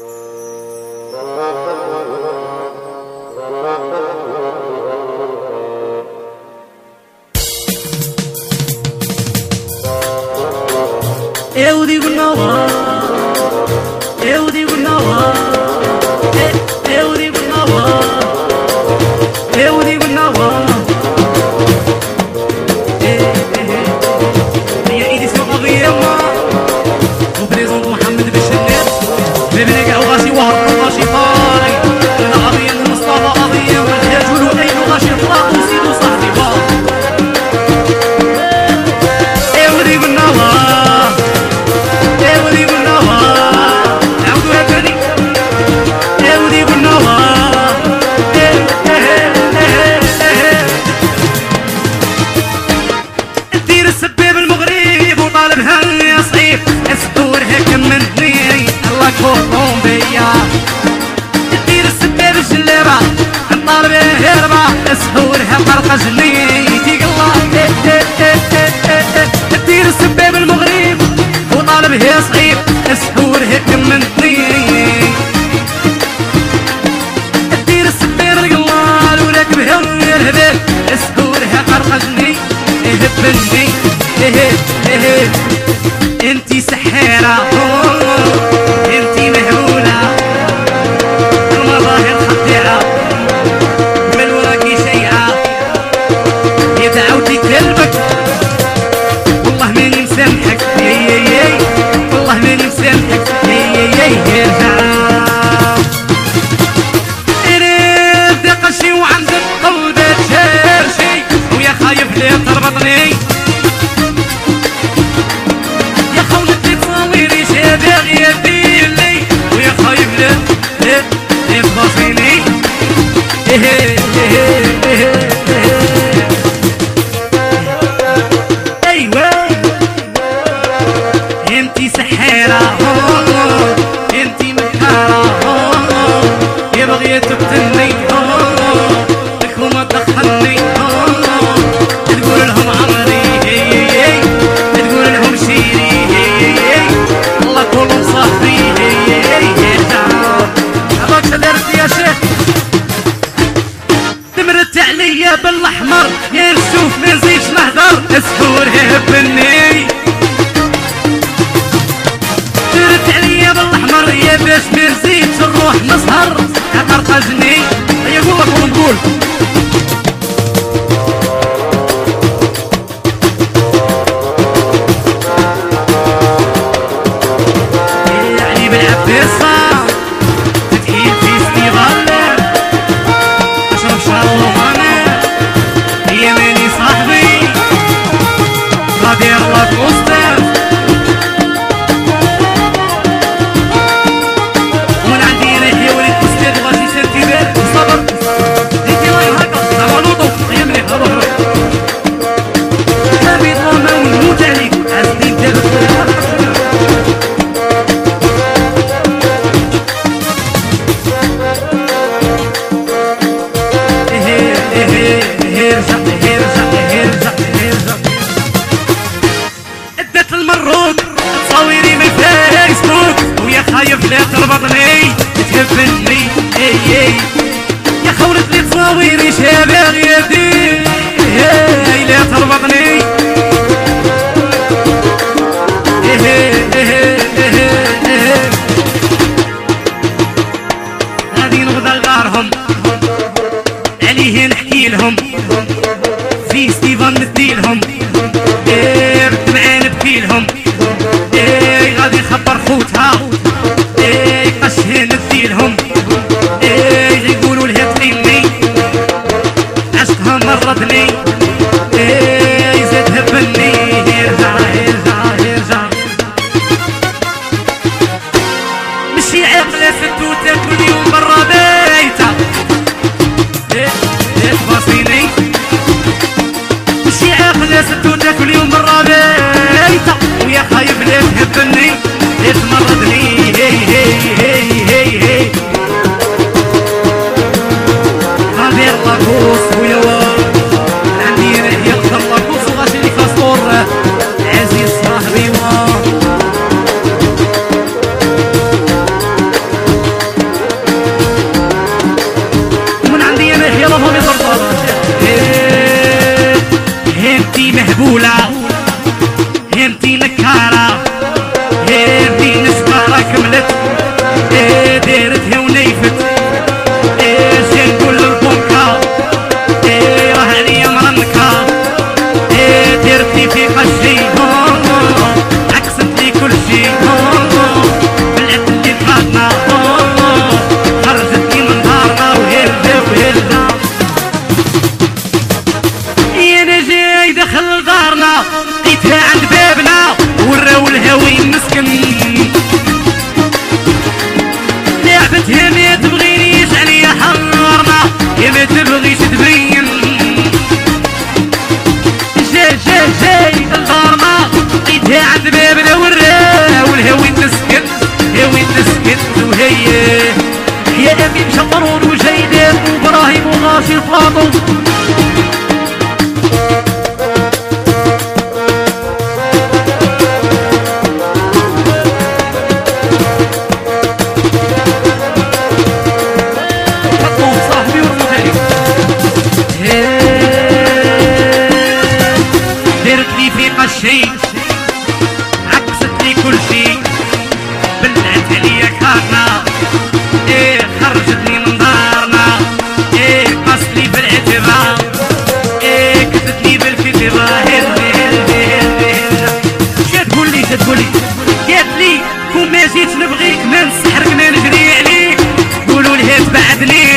Eu digo não, eu digo não, eu digo não, eu digo não. هي إديسيون قضية وبريزون محمد بالشنات ببنك غاشي وهرب غاشي طاري أنا قضية المصطفى قضية والحاجول وأين غاشي طلاق وسيدو صاحبي بار eu digo não. تدير السباب الجلابة نطالب هربة سحورها طرقة جنيتي الله تدير السباب المغرب وطالب هي صعيب سحورها كمنتني تدير السباب القلال وراكبها الهبال سحورها طرقة جني هبني انتي سحيرة انتي مهولة المظاهر خطيرة من وراكي شيعة يدعوتي كلبك والله ماني مسامحك والله ماني مسامحك ارجع انت قشي وعندك قلبك شارشي ويا خايف ليه تربطني ايوه انتي سحيرة انتي مكارة يا بغيت تقتلني لك وما تدخلني تقول لهم عمري تقول لهم شيري الله كلهم صاحبي ابغاك درت يا شيخ تمرت عليا بالاحمر يا نشوف ما نزيدش نهضر سحور هبني تمرت عليا بالاحمر يا باش ما نزيدش نروح نسهر قرقجني هيا قول لك ونقول يعني بالعباسة تدخيل في ستيفال دير الله كوستر وانا عندي ريحي وليد كوستر غادي سنتي بال صبر ديتي الله هكا زعما يا مليح روح حبيب الله ونموت عليك عزني دابا تصاويري من فيسبوك ويا خايف لا تربطني تهبني يا خولت لي تصاويري شابغ يدي لا تربطني غادي نغدا لغارهم عليه نحكي لهم في ستيفان نديلهم معانا بكيلهم غادي نخبر خوتها قشهن نديلهم يقولوا لها تليني عشقها مرضني زاد هبني ارجع مشي عاقلة ستو تاكل يوم برا بيتا تفاصيني مشي عاقلة ستو تاكل يوم برا بيتا ويا خايف لا تهبني تمرضني غادي اللاكوس ويا عندي يقدر اللاكوس وغاشي لي فاسبور عزيز صاحبي جيت نبغيك ما نسحرك ما نجري عليك قولوا لي تبعدني